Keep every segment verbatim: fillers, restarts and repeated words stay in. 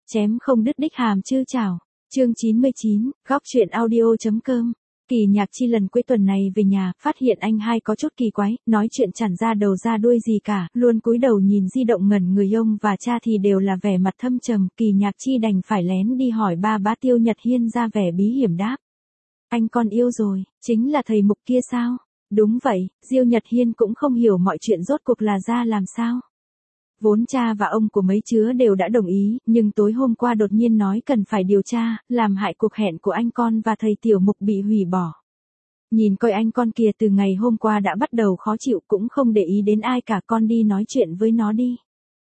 Chém không đứt đích hàm chư chảo. Chương chín mươi chín, góc truyện audio.com. Kỳ Nhạc Chi lần cuối tuần này về nhà, phát hiện anh hai có chút kỳ quái, nói chuyện chẳng ra đầu ra đuôi gì cả, luôn cúi đầu nhìn di động ngẩn người. Ông và cha thì đều là vẻ mặt thâm trầm. Kỳ Nhạc Chi đành phải lén đi hỏi ba bá Tiêu Nhật Hiên, ra vẻ bí hiểm đáp: anh con yêu rồi, chính là thầy mục kia sao? Đúng vậy. Diêu Nhật Hiên cũng không hiểu mọi chuyện rốt cuộc là ra làm sao. Vốn cha và ông của mấy chứa đều đã đồng ý, nhưng tối hôm qua đột nhiên nói cần phải điều tra, làm hại cuộc hẹn của anh con và thầy tiểu mục bị hủy bỏ. Nhìn coi anh con kia từ ngày hôm qua đã bắt đầu khó chịu, cũng không để ý đến ai cả, con đi nói chuyện với nó đi.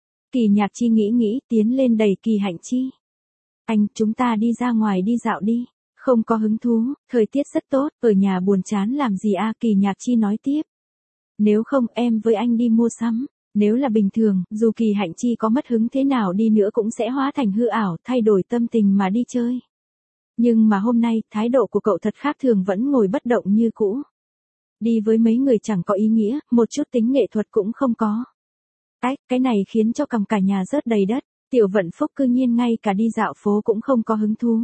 Kỳ Nhạc Chi nghĩ nghĩ, tiến lên đẩy Kỳ Hạnh Chi. Anh, chúng ta đi ra ngoài đi dạo đi. Không có hứng thú, thời tiết rất tốt, ở nhà buồn chán làm gì a? Kỳ Nhạc Chi nói tiếp. Nếu không em với anh đi mua sắm. Nếu là bình thường, dù Kỳ Hạnh Chi có mất hứng thế nào đi nữa cũng sẽ hóa thành hư ảo, thay đổi tâm tình mà đi chơi. Nhưng mà hôm nay, thái độ của cậu thật khác thường, vẫn ngồi bất động như cũ. Đi với mấy người chẳng có ý nghĩa, một chút tính nghệ thuật cũng không có. Ách, cái này khiến cho cằm cả nhà rớt đầy đất. Tiểu Vận Phúc cư nhiên ngay cả đi dạo phố cũng không có hứng thú.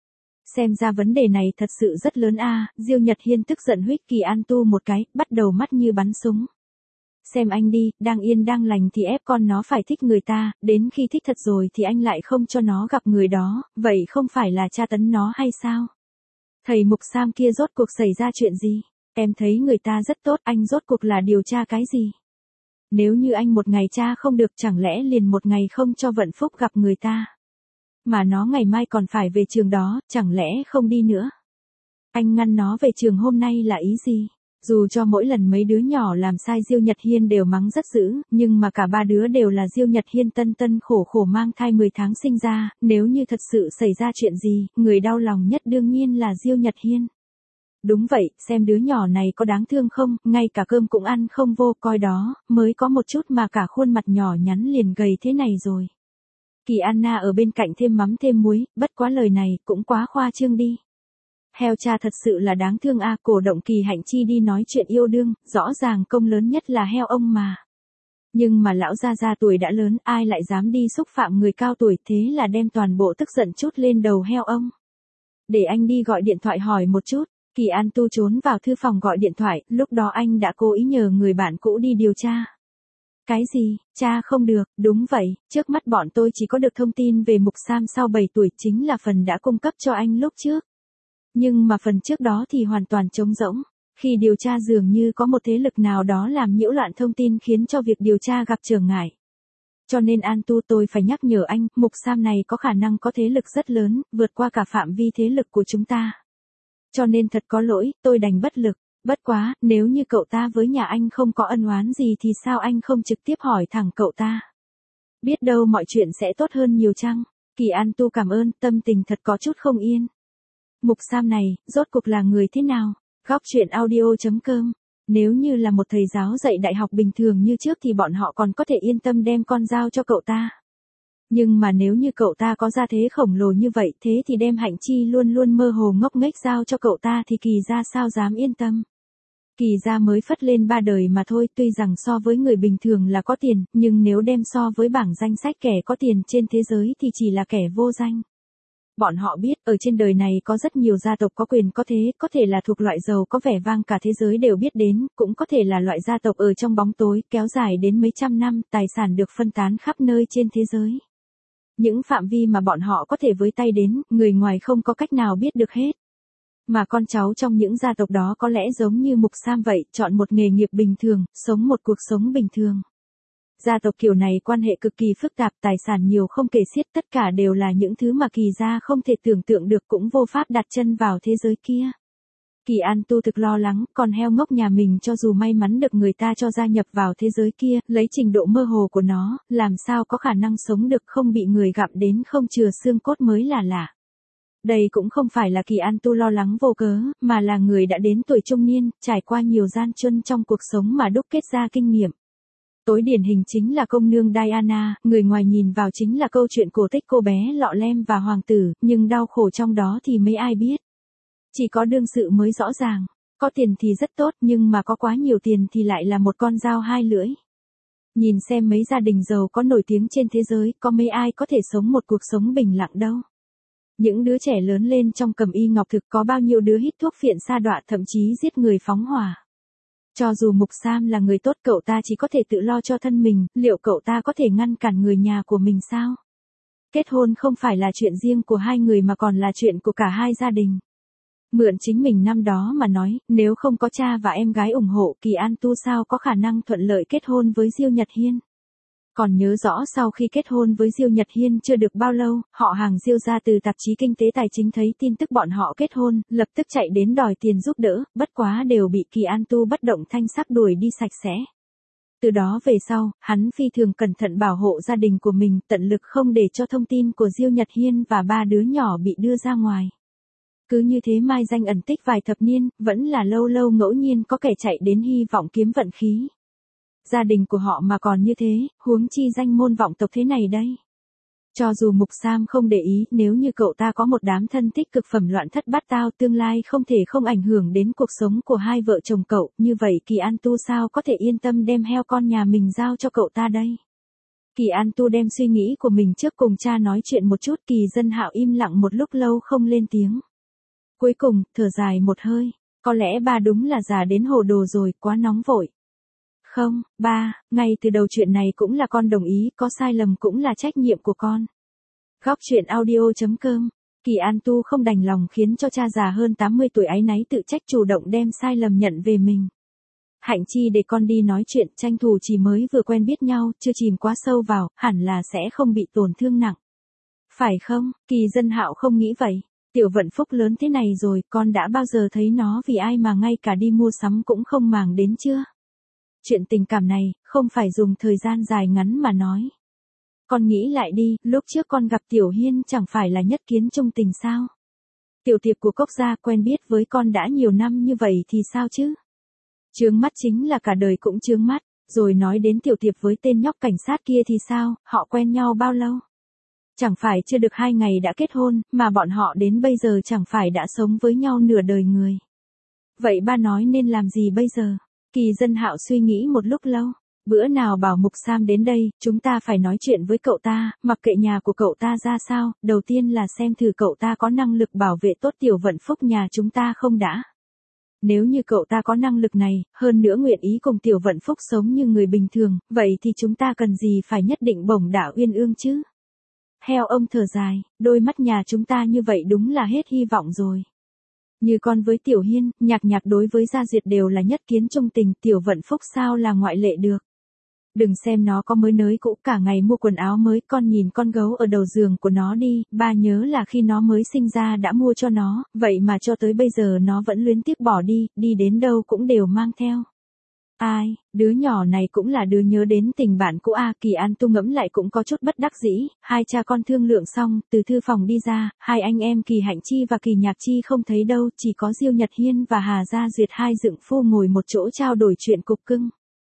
Xem ra vấn đề này thật sự rất lớn a. Diêu Nhật Hiên tức giận huých Kỳ An Tu một cái, bắt đầu mắt như bắn súng. Xem anh đi, đang yên đang lành thì ép con nó phải thích người ta, đến khi thích thật rồi thì anh lại không cho nó gặp người đó, vậy không phải là tra tấn nó hay sao? Thầy Mục Sam kia rốt cuộc xảy ra chuyện gì? Em thấy người ta rất tốt, anh rốt cuộc là điều tra cái gì? Nếu như anh một ngày tra không được, chẳng lẽ liền một ngày không cho Vận Phúc gặp người ta? Mà nó ngày mai còn phải về trường đó, chẳng lẽ không đi nữa? Anh ngăn nó về trường hôm nay là ý gì? Dù cho mỗi lần mấy đứa nhỏ làm sai Diêu Nhật Hiên đều mắng rất dữ, nhưng mà cả ba đứa đều là Diêu Nhật Hiên tân tân khổ khổ mang thai mười tháng sinh ra, nếu như thật sự xảy ra chuyện gì, người đau lòng nhất đương nhiên là Diêu Nhật Hiên. Đúng vậy, xem đứa nhỏ này có đáng thương không, ngay cả cơm cũng ăn không vô, coi đó, mới có một chút mà cả khuôn mặt nhỏ nhắn liền gầy thế này rồi. Kỳ Anna ở bên cạnh thêm mắm thêm muối, bất quá lời này cũng quá khoa trương đi. Heo cha thật sự là đáng thương a. Cổ động Kỳ Hạnh Chi đi nói chuyện yêu đương, rõ ràng công lớn nhất là heo ông mà. Nhưng mà lão gia gia tuổi đã lớn, ai lại dám đi xúc phạm người cao tuổi, thế là đem toàn bộ tức giận trút lên đầu heo ông. Để anh đi gọi điện thoại hỏi một chút. Kỳ An Tu trốn vào thư phòng gọi điện thoại, lúc đó anh đã cố ý nhờ người bạn cũ đi điều tra. Cái gì, cha không được? Đúng vậy, trước mắt bọn tôi chỉ có được thông tin về Mục Sam sau bảy tuổi, chính là phần đã cung cấp cho anh lúc trước. Nhưng mà phần trước đó thì hoàn toàn trống rỗng. Khi điều tra dường như có một thế lực nào đó làm nhiễu loạn thông tin khiến cho việc điều tra gặp trở ngại. Cho nên An Tu, tôi phải nhắc nhở anh, Mục Sam này có khả năng có thế lực rất lớn, vượt qua cả phạm vi thế lực của chúng ta. Cho nên thật có lỗi, tôi đành bất lực. Bất quá, nếu như cậu ta với nhà anh không có ân oán gì thì sao anh không trực tiếp hỏi thẳng cậu ta? Biết đâu mọi chuyện sẽ tốt hơn nhiều chăng? Kỳ An Tu cảm ơn, tâm tình thật có chút không yên. Mục Sam này, rốt cuộc là người thế nào? Góc truyện audio.com. Nếu như là một thầy giáo dạy đại học bình thường như trước thì bọn họ còn có thể yên tâm đem con giao cho cậu ta. Nhưng mà nếu như cậu ta có gia thế khổng lồ như vậy, thế thì đem Hạnh Chi luôn luôn mơ hồ ngốc nghếch giao cho cậu ta thì Kỳ gia sao dám yên tâm. Kỳ gia mới phất lên ba đời mà thôi, tuy rằng so với người bình thường là có tiền, nhưng nếu đem so với bảng danh sách kẻ có tiền trên thế giới thì chỉ là kẻ vô danh. Bọn họ biết, ở trên đời này có rất nhiều gia tộc có quyền có thế, có thể là thuộc loại giàu có vẻ vang cả thế giới đều biết đến, cũng có thể là loại gia tộc ở trong bóng tối, kéo dài đến mấy trăm năm, tài sản được phân tán khắp nơi trên thế giới. Những phạm vi mà bọn họ có thể với tay đến, người ngoài không có cách nào biết được hết. Mà con cháu trong những gia tộc đó có lẽ giống như Mục Sam vậy, chọn một nghề nghiệp bình thường, sống một cuộc sống bình thường. Gia tộc kiểu này quan hệ cực kỳ phức tạp, tài sản nhiều không kể xiết, tất cả đều là những thứ mà Kỳ gia không thể tưởng tượng được, cũng vô pháp đặt chân vào thế giới kia. Kỳ An Tu thực lo lắng, con heo ngốc nhà mình cho dù may mắn được người ta cho gia nhập vào thế giới kia, lấy trình độ mơ hồ của nó, làm sao có khả năng sống được không bị người gặm đến không chừa xương cốt mới là lạ. Đây cũng không phải là Kỳ An Tu lo lắng vô cớ, mà là người đã đến tuổi trung niên, trải qua nhiều gian truân trong cuộc sống mà đúc kết ra kinh nghiệm. Tối điển hình chính là công nương Diana, người ngoài nhìn vào chính là câu chuyện cổ tích cô bé lọ lem và hoàng tử, nhưng đau khổ trong đó thì mấy ai biết. Chỉ có đương sự mới rõ ràng, có tiền thì rất tốt nhưng mà có quá nhiều tiền thì lại là một con dao hai lưỡi. Nhìn xem mấy gia đình giàu có nổi tiếng trên thế giới, có mấy ai có thể sống một cuộc sống bình lặng đâu. Những đứa trẻ lớn lên trong cầm y ngọc thực, có bao nhiêu đứa hít thuốc phiện sa đọa, thậm chí giết người phóng hỏa. Cho dù Mục Sam là người tốt, cậu ta chỉ có thể tự lo cho thân mình, liệu cậu ta có thể ngăn cản người nhà của mình sao? Kết hôn không phải là chuyện riêng của hai người mà còn là chuyện của cả hai gia đình. Mượn chính mình năm đó mà nói, nếu không có cha và em gái ủng hộ, Kỳ An Tu sao có khả năng thuận lợi kết hôn với Diêu Nhật Hiên. Còn nhớ rõ sau khi kết hôn với Diêu Nhật Hiên chưa được bao lâu, họ hàng Diêu ra từ tạp chí Kinh tế Tài chính thấy tin tức bọn họ kết hôn, lập tức chạy đến đòi tiền giúp đỡ, bất quá đều bị Kỳ An Tu bất động thanh sắc đuổi đi sạch sẽ. Từ đó về sau, hắn phi thường cẩn thận bảo hộ gia đình của mình, tận lực không để cho thông tin của Diêu Nhật Hiên và ba đứa nhỏ bị đưa ra ngoài. Cứ như thế mai danh ẩn tích vài thập niên, vẫn là lâu lâu ngẫu nhiên có kẻ chạy đến hy vọng kiếm vận khí. Gia đình của họ mà còn như thế, huống chi danh môn vọng tộc thế này đây. Cho dù Mục Sam không để ý, nếu như cậu ta có một đám thân thích cực phẩm loạn thất bát tao, tương lai không thể không ảnh hưởng đến cuộc sống của hai vợ chồng cậu, như vậy Kỳ An Tu sao có thể yên tâm đem heo con nhà mình giao cho cậu ta đây. Kỳ An Tu đem suy nghĩ của mình trước cùng cha nói chuyện một chút, Kỳ Dân Hạo im lặng một lúc lâu không lên tiếng. Cuối cùng, thở dài một hơi, có lẽ ba đúng là già đến hồ đồ rồi, quá nóng vội. Không, ba, ngay từ đầu chuyện này cũng là con đồng ý, có sai lầm cũng là trách nhiệm của con. Góc truyện audio chấm com, Kỳ An Tu không đành lòng khiến cho cha già hơn tám mươi tuổi áy náy tự trách, chủ động đem sai lầm nhận về mình. Hạnh chi để con đi nói chuyện, tranh thủ chỉ mới vừa quen biết nhau, chưa chìm quá sâu vào, hẳn là sẽ không bị tổn thương nặng. Phải không? Kỳ Dân Hạo không nghĩ vậy. Tiểu Vận Phúc lớn thế này rồi, con đã bao giờ thấy nó vì ai mà ngay cả đi mua sắm cũng không màng đến chưa? Chuyện tình cảm này, không phải dùng thời gian dài ngắn mà nói. Con nghĩ lại đi, lúc trước con gặp Tiểu Hiên chẳng phải là nhất kiến chung tình sao? Tiểu tiệp của Cốc gia quen biết với con đã nhiều năm như vậy thì sao chứ? Chướng mắt chính là cả đời cũng chướng mắt, rồi nói đến Tiểu tiệp với tên nhóc cảnh sát kia thì sao, họ quen nhau bao lâu? Chẳng phải chưa được hai ngày đã kết hôn, mà bọn họ đến bây giờ chẳng phải đã sống với nhau nửa đời người. Vậy ba nói nên làm gì bây giờ? Kỳ Dân Hạo suy nghĩ một lúc lâu. Bữa nào bảo Mục Sam đến đây, chúng ta phải nói chuyện với cậu ta, mặc kệ nhà của cậu ta ra sao, đầu tiên là xem thử cậu ta có năng lực bảo vệ tốt Tiểu Vận Phúc nhà chúng ta không đã. Nếu như cậu ta có năng lực này, hơn nữa nguyện ý cùng Tiểu Vận Phúc sống như người bình thường, vậy thì chúng ta cần gì phải nhất định bổng đả uyên ương chứ? Heo ông thở dài, đôi mắt nhà chúng ta như vậy đúng là hết hy vọng rồi. Như con với Tiểu Hiên, Nhạc Nhạc đối với Gia Duyệt đều là nhất kiến chung tình, Tiểu Vận Phúc sao là ngoại lệ được. Đừng xem nó có mới nới cũ, cả ngày mua quần áo mới, con nhìn con gấu ở đầu giường của nó đi, ba nhớ là khi nó mới sinh ra đã mua cho nó, vậy mà cho tới bây giờ nó vẫn luyến tiếc bỏ đi, đi đến đâu cũng đều mang theo. Ai, đứa nhỏ này cũng là đứa nhớ đến tình bạn cũ a. Kỳ An Tu ngẫm lại cũng có chút bất đắc dĩ, hai cha con thương lượng xong, từ thư phòng đi ra, hai anh em Kỳ Hạnh Chi và Kỳ Nhạc Chi không thấy đâu, chỉ có Diêu Nhật Hiên và Hà Gia Duyệt hai dựng phu ngồi một chỗ trao đổi chuyện cục cưng.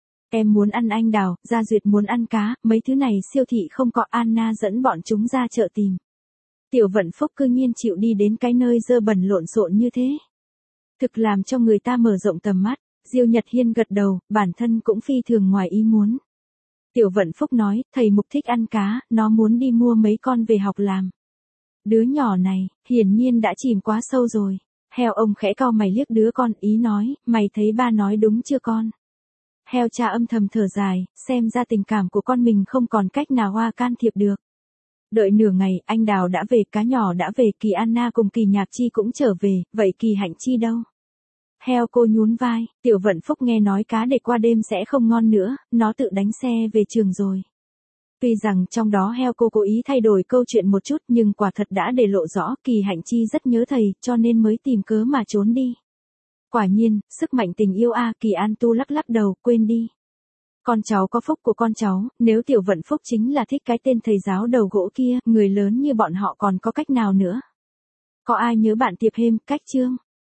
Em muốn ăn anh đào, Gia Duyệt muốn ăn cá, mấy thứ này siêu thị không có, Anna dẫn bọn chúng ra chợ tìm. Tiểu Vận Phúc cư nhiên chịu đi đến cái nơi dơ bẩn lộn xộn như thế. Thực làm cho người ta mở rộng tầm mắt. Diêu Nhật Hiên gật đầu, bản thân cũng phi thường ngoài ý muốn. Tiểu Vận Phúc nói, thầy Mục thích ăn cá, nó muốn đi mua mấy con về học làm. Đứa nhỏ này, hiển nhiên đã chìm quá sâu rồi. Heo ông khẽ cau mày liếc đứa con, ý nói, mày thấy ba nói đúng chưa con? Heo cha âm thầm thở dài, xem ra tình cảm của con mình không còn cách nào hoa can thiệp được. Đợi nửa ngày, anh Đào đã về, cá nhỏ đã về, Kỳ Anna cùng Kỳ Nhạc Chi cũng trở về, vậy Kỳ Hạnh Chi đâu? Heo cô nhún vai, Tiểu Vận Phúc nghe nói cá để qua đêm sẽ không ngon nữa, nó tự đánh xe về trường rồi. Tuy rằng trong đó heo cô cố ý thay đổi câu chuyện một chút, nhưng quả thật đã để lộ rõ Kỳ Hạnh Chi rất nhớ thầy, cho nên mới tìm cớ mà trốn đi. Quả nhiên, sức mạnh tình yêu a. Kỳ An Tu lắc lắc đầu, quên đi. Con cháu có phúc của con cháu, nếu Tiểu Vận Phúc chính là thích cái tên thầy giáo đầu gỗ kia, người lớn như bọn họ còn có cách nào nữa. Có ai nhớ bạn Tiệp Hêm, cách chương.